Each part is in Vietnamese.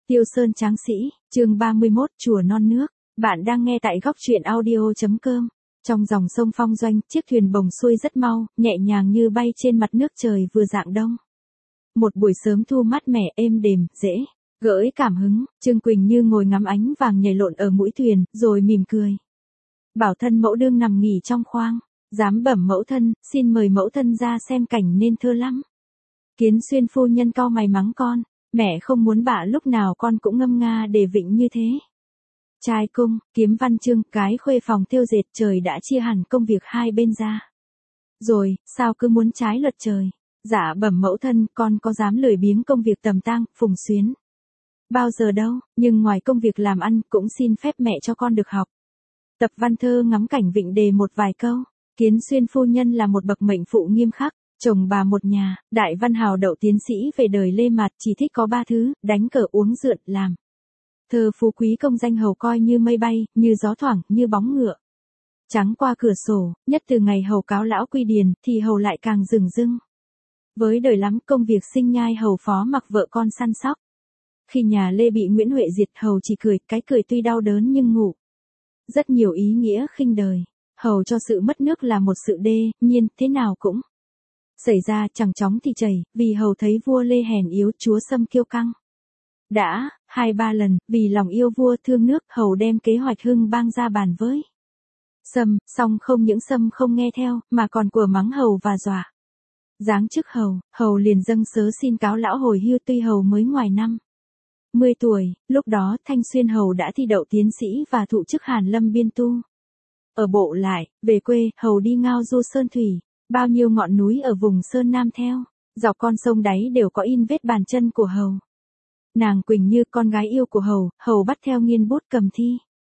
Tiêu Sơn Tráng Sĩ, chương 31, Chùa Non Nước. Bạn đang nghe tại góc truyện audio.com. Trong dòng sông Phong Doanh, chiếc thuyền bồng xuôi rất mau, nhẹ nhàng như bay trên mặt nước trời vừa rạng đông. Một buổi sớm thu mát mẻ êm đềm, dễ gợi cảm hứng, Trương Quỳnh Như ngồi ngắm ánh vàng nhảy lộn ở mũi thuyền, rồi mỉm cười. Bảo thân mẫu đương nằm nghỉ trong khoang, dám bẩm mẫu thân, xin mời mẫu thân ra xem cảnh nên thơ lắm. Kiến Xuyên phu nhân cau mày mắng con. Mẹ không muốn bạ lúc nào con cũng ngâm nga để vịnh như thế. Trai cung, kiếm văn chương, cái khuê phòng thêu dệt, trời đã chia hẳn công việc hai bên ra. Rồi, sao cứ muốn trái luật trời? Dạ bẩm mẫu thân, con có dám lười biếng công việc tầm tang, phùng xuyến. Bao giờ đâu, nhưng ngoài công việc làm ăn cũng xin phép mẹ cho con được học. Tập văn thơ ngắm cảnh vịnh đề một vài câu. Kiến Xuyên phu nhân là một bậc mệnh phụ nghiêm khắc. Chồng bà một nhà, đại văn hào đậu tiến sĩ về đời Lê Mạt chỉ thích có ba thứ, đánh cờ uống rượu, làm thơ phú quý công danh hầu coi như mây bay, như gió thoảng, như bóng ngựa. Trắng qua cửa sổ, nhất từ ngày hầu cáo lão quy điền, thì hầu lại càng rừng rưng. Với đời lắm công việc sinh nhai hầu phó mặc vợ con săn sóc. Khi nhà Lê bị Nguyễn Huệ diệt hầu chỉ cười, cái cười tuy đau đớn nhưng ngủ. Rất nhiều ý nghĩa khinh đời, hầu cho sự mất nước là một sự đê nhiên, thế nào cũng xảy ra chẳng chóng thì chảy, vì hầu thấy vua Lê hèn yếu, chúa Sâm kiêu căng. Đã, 2-3 lần, vì lòng yêu vua thương nước, hầu đem kế hoạch hưng bang ra bàn với Sâm, song không những Sâm không nghe theo, mà còn của mắng hầu và dọa. Giáng chức hầu liền dâng sớ xin cáo lão hồi hưu tuy hầu mới ngoài năm 10 tuổi, lúc đó Thanh Xuyên hầu đã thi đậu tiến sĩ và thụ chức Hàn Lâm biên tu. Ở bộ lại, về quê, hầu đi ngao du sơn thủy. Bao nhiêu ngọn núi ở vùng Sơn Nam theo, dọc con sông đáy đều có in vết bàn chân của hầu. Nàng Quỳnh Như con gái yêu của hầu bắt theo nghiên bút cầm thi.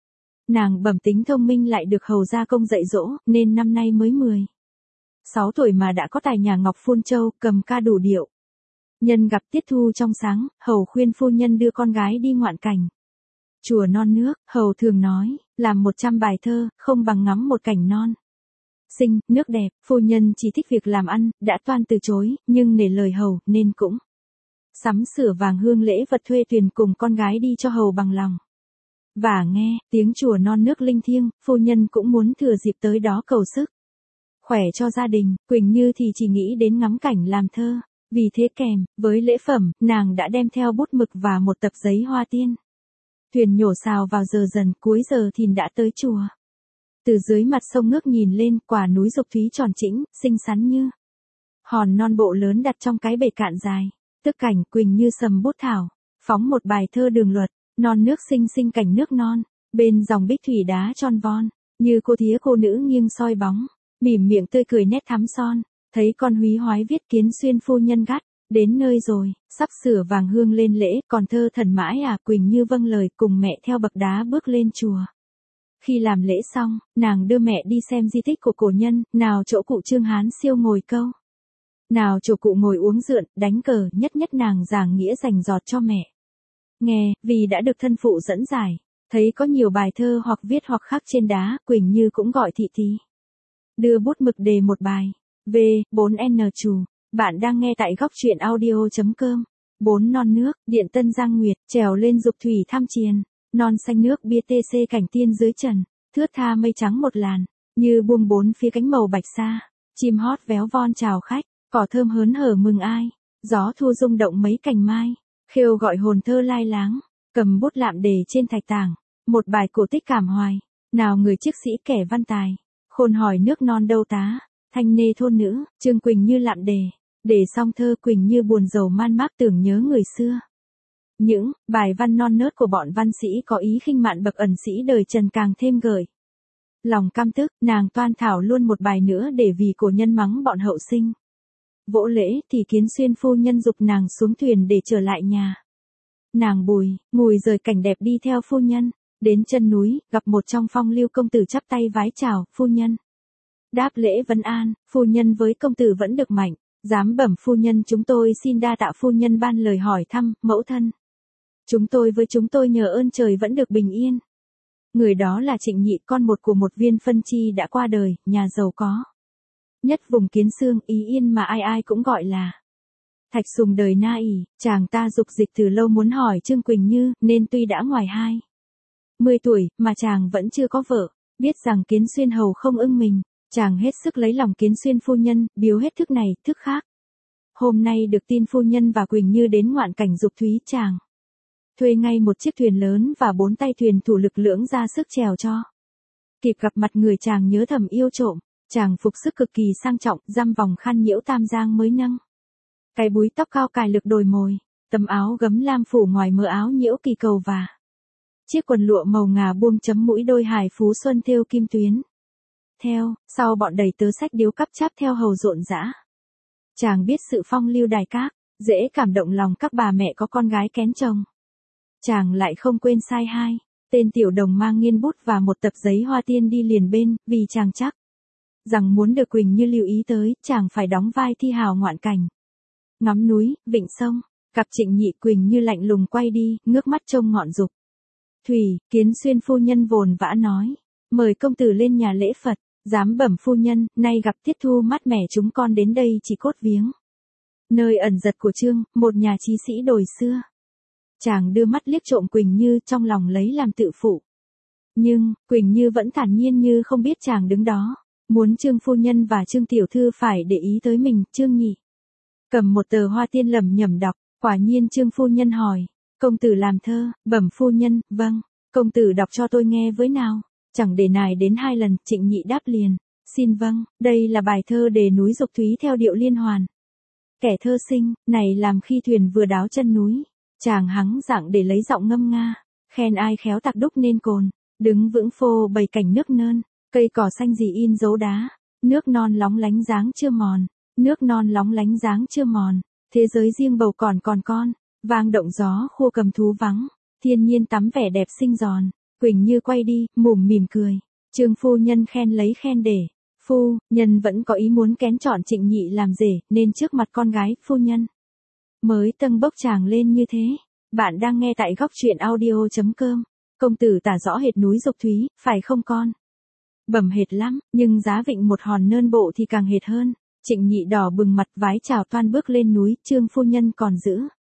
Nàng bẩm tính thông minh lại được hầu gia công dạy dỗ, nên năm nay mới 16 tuổi mà đã có tài nhà ngọc phun châu, cầm ca đủ điệu. Nhân gặp tiết thu trong sáng, hầu khuyên phu nhân đưa con gái đi ngoạn cảnh. Chùa Non Nước, hầu thường nói, làm 100 bài thơ, không bằng ngắm một cảnh non xinh, nước đẹp. Phu nhân chỉ thích việc làm ăn, đã toan từ chối, nhưng nể lời hầu, nên cũng sắm sửa vàng hương lễ vật thuê thuyền cùng con gái đi cho hầu bằng lòng. Và nghe tiếng chùa Non Nước linh thiêng, phu nhân cũng muốn thừa dịp tới đó cầu sức khỏe cho gia đình. Quỳnh Như thì chỉ nghĩ đến ngắm cảnh làm thơ, vì thế kèm với lễ phẩm, nàng đã đem theo bút mực và một tập giấy hoa tiên. Thuyền nhổ sào vào giờ dần, cuối giờ thìn đã tới chùa. Từ dưới mặt sông ngước nhìn lên, quả núi Dục Thúy tròn chỉnh, xinh xắn như hòn non bộ lớn đặt trong cái bể cạn dài. Tức cảnh Quỳnh Như sầm bút thảo, phóng một bài thơ đường luật. Non nước xinh xinh cảnh nước non, bên dòng bích thủy đá tròn von, như cô thía cô nữ nghiêng soi bóng, mỉm miệng tươi cười nét thắm son. Thấy con húy hoái viết Kiến Xuyên phu nhân gắt, đến nơi rồi, sắp sửa vàng hương lên lễ, còn thơ thần mãi à. Quỳnh Như vâng lời cùng mẹ theo bậc đá bước lên chùa. Khi làm lễ xong, nàng đưa mẹ đi xem di tích của cổ nhân, nào chỗ cụ Trương Hán Siêu ngồi câu, nào chỗ cụ ngồi uống rượu, đánh cờ, nhất nhất nàng giảng nghĩa rành rọt cho mẹ nghe, vì đã được thân phụ dẫn giải. Thấy có nhiều bài thơ hoặc viết hoặc khắc trên đá, Quỳnh Như cũng gọi thị tí đưa bút mực đề một bài. V4N Chù. Bạn đang nghe tại góc truyện audio.com. 4 Non Nước, Điện Tân Giang Nguyệt, trèo lên Dục Thủy thăm chiền. Non xanh nước bia tc cảnh tiên dưới trần, thướt tha mây trắng một làn, như buông bốn phía cánh màu bạch sa, chim hót véo von chào khách, cỏ thơm hớn hở mừng ai, gió thu rung động mấy cành mai, khêu gọi hồn thơ lai láng, cầm bút lạm đề trên thạch tảng, một bài cổ tích cảm hoài, nào người chiếc sĩ kẻ văn tài, khôn hỏi nước non đâu tá, thanh nê thôn nữ, Trương Quỳnh Như lạm đề, để xong thơ Quỳnh Như buồn rầu man mác tưởng nhớ người xưa. Những bài văn non nớt của bọn văn sĩ có ý khinh mạn bậc ẩn sĩ đời Trần càng thêm gợi lòng căm tức, nàng toan thảo luôn một bài nữa để vì cổ nhân mắng bọn hậu sinh. Vỗ lễ thì Kiến Xuyên phu nhân dục nàng xuống thuyền để trở lại nhà. Nàng ngùi rời cảnh đẹp đi theo phu nhân, đến chân núi, gặp một trong phong lưu công tử chắp tay vái chào, phu nhân. Đáp lễ vấn an, phu nhân với công tử vẫn được mạnh, dám bẩm phu nhân chúng tôi xin đa tạ phu nhân ban lời hỏi thăm, mẫu thân. Chúng tôi nhờ ơn trời vẫn được bình yên. Người đó là Trịnh Nhị, con một của một viên phân chi đã qua đời, nhà giàu có nhất vùng Kiến Xương, Ý Yên mà ai ai cũng gọi là Thạch Sùng đời na ỉ, chàng ta dục dịch từ lâu muốn hỏi Trương Quỳnh Như, nên tuy đã ngoài 20 tuổi, mà chàng vẫn chưa có vợ, biết rằng Kiến Xuyên hầu không ưng mình, chàng hết sức lấy lòng Kiến Xuyên phu nhân, biếu hết thức này, thức khác. Hôm nay được tin phu nhân và Quỳnh Như đến ngoạn cảnh dục thúy, chàng thuê ngay một chiếc thuyền lớn và 4 tay thuyền thủ lực lưỡng ra sức chèo cho. Kịp gặp mặt người chàng nhớ thầm yêu trộm, chàng phục sức cực kỳ sang trọng, dăm vòng khăn nhiễu tam giang mới nâng. Cái búi tóc cao cài lực đồi mồi, tấm áo gấm lam phủ ngoài mớ áo nhiễu kỳ cầu và chiếc quần lụa màu ngà buông chấm mũi đôi hài phú xuân thêu kim tuyến. Theo, sau bọn đầy tớ sách điếu cắp cháp theo hầu rộn rã. Chàng biết sự phong lưu đài các, dễ cảm động lòng các bà mẹ có con gái kén chồng. Chàng lại không quên sai hai, tên tiểu đồng mang nghiên bút và một tập giấy hoa tiên đi liền bên, vì chàng chắc rằng muốn được Quỳnh Như lưu ý tới, chàng phải đóng vai thi hào ngoạn cảnh. Ngắm núi, vịnh sông, cặp Trịnh Nhị Quỳnh Như lạnh lùng quay đi, ngước mắt trông ngọn dục thủy. Kiến Xuyên phu nhân vồn vã nói, mời công tử lên nhà lễ Phật. Dám bẩm phu nhân, nay gặp tiết thu mát mẻ, chúng con đến đây chỉ cốt viếng nơi ẩn giật của Trương, một nhà trí sĩ đồi xưa. Chàng đưa mắt liếc trộm Quỳnh Như, trong lòng lấy làm tự phụ. Nhưng, Quỳnh Như vẫn thản nhiên như không biết chàng đứng đó, muốn Trương phu nhân và Trương tiểu thư phải để ý tới mình. Trương Nhị cầm một tờ hoa tiên lẩm nhẩm đọc, quả nhiên Trương phu nhân hỏi, công tử làm thơ? Bẩm phu nhân, vâng, công tử đọc cho tôi nghe với nào. Chẳng để nài đến 2 lần, Trịnh Nhị đáp liền, xin vâng, đây là bài thơ đề núi dục thúy theo điệu liên hoàn. Kẻ thơ sinh, này làm khi thuyền vừa đáo chân núi, chàng hắng giọng để lấy giọng ngâm nga, khen ai khéo tạc đúc nên cồn, đứng vững phô bày cảnh nước nơn, cây cỏ xanh gì in dấu đá, nước non lóng lánh dáng chưa mòn, nước non lóng lánh dáng chưa mòn, thế giới riêng bầu còn con, vang động gió khua cầm thú vắng, thiên nhiên tắm vẻ đẹp xinh giòn. Quỳnh Như quay đi, mủm mỉm cười. Trương phu nhân khen lấy khen để. Phu nhân vẫn có ý muốn kén chọn Trịnh Nhị làm rể, nên trước mặt con gái, phu nhân mới tâng bốc chàng lên như thế. Bạn đang nghe tại góc truyện audio.com. Công tử tả rõ hệt núi dục thúy, phải không con? Bẩm hệt lắm, nhưng giá vịnh một hòn nơn bộ thì càng hệt hơn. Trịnh Nhị đỏ bừng mặt vái chào toan bước lên núi, Trương phu nhân còn giữ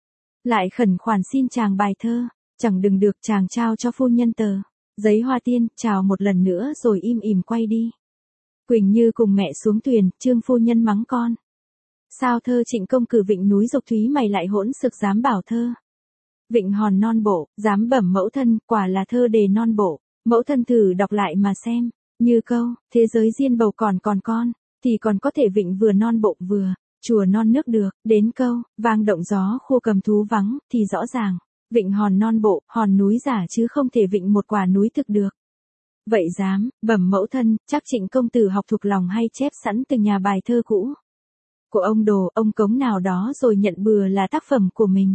lại khẩn khoản xin chàng bài thơ. Chẳng đừng được, chàng trao cho phu nhân tờ giấy hoa tiên, chào một lần nữa rồi im ỉm quay đi. Quỳnh Như cùng mẹ xuống thuyền, Trương phu nhân mắng con. Sao thơ Trịnh công cử vịnh núi dục thúy mày lại hỗn xược dám bảo thơ? Vịnh hòn non bộ, dám bẩm mẫu thân, quả là thơ đề non bộ. Mẫu thân thử đọc lại mà xem, như câu, thế giới riêng bầu còn con, thì còn có thể vịnh vừa non bộ vừa, chùa non nước được, đến câu, vang động gió khua cầm thú vắng, thì rõ ràng. Vịnh hòn non bộ, hòn núi giả chứ không thể vịnh một quả núi thực được. Vậy dám, bẩm mẫu thân, chắc Trịnh công tử học thuộc lòng hay chép sẵn từng nhà bài thơ cũ của ông Đồ, ông Cống nào đó rồi nhận bừa là tác phẩm của mình.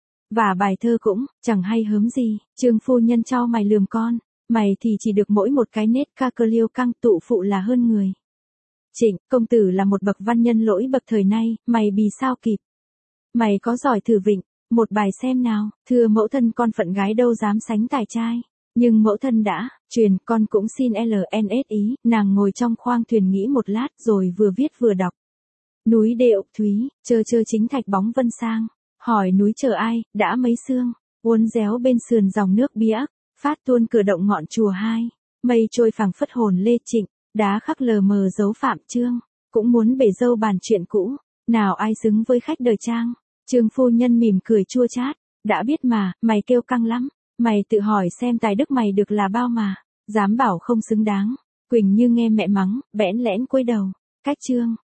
Và bài thơ cũng, chẳng hay hớm gì. Trương phu nhân cho mày lườm con, mày thì chỉ được mỗi một cái nết ca cơ liêu căng, tụ phụ là hơn người. Trịnh, công tử là một bậc văn nhân lỗi bậc thời nay, mày bì sao kịp. Mày có giỏi thử vịnh một bài xem nào. Thưa mẫu thân, con phận gái đâu dám sánh tài trai. Nhưng mẫu thân đã truyền, con cũng xin LNS ý. Nàng ngồi trong khoang thuyền nghĩ một lát rồi vừa viết vừa đọc. Núi đê ộc thúy, chơ chính thạch bóng vân sang. Hỏi núi chờ ai, đã mấy sương. Uốn réo bên sườn dòng nước biếc, phát tuôn cửa động ngọn chùa hai. Mây trôi phẳng phất hồn Lê Trịnh, đá khắc lờ mờ dấu Phạm Trương. Cũng muốn bể dâu bàn chuyện cũ, nào ai xứng với khách đời trang. Trương phu nhân mỉm cười chua chát, đã biết mà, mày kêu căng lắm, mày tự hỏi xem tài đức mày được là bao mà, dám bảo không xứng đáng. Quỳnh Như nghe mẹ mắng, bẽn lẽn cúi đầu, cách Trương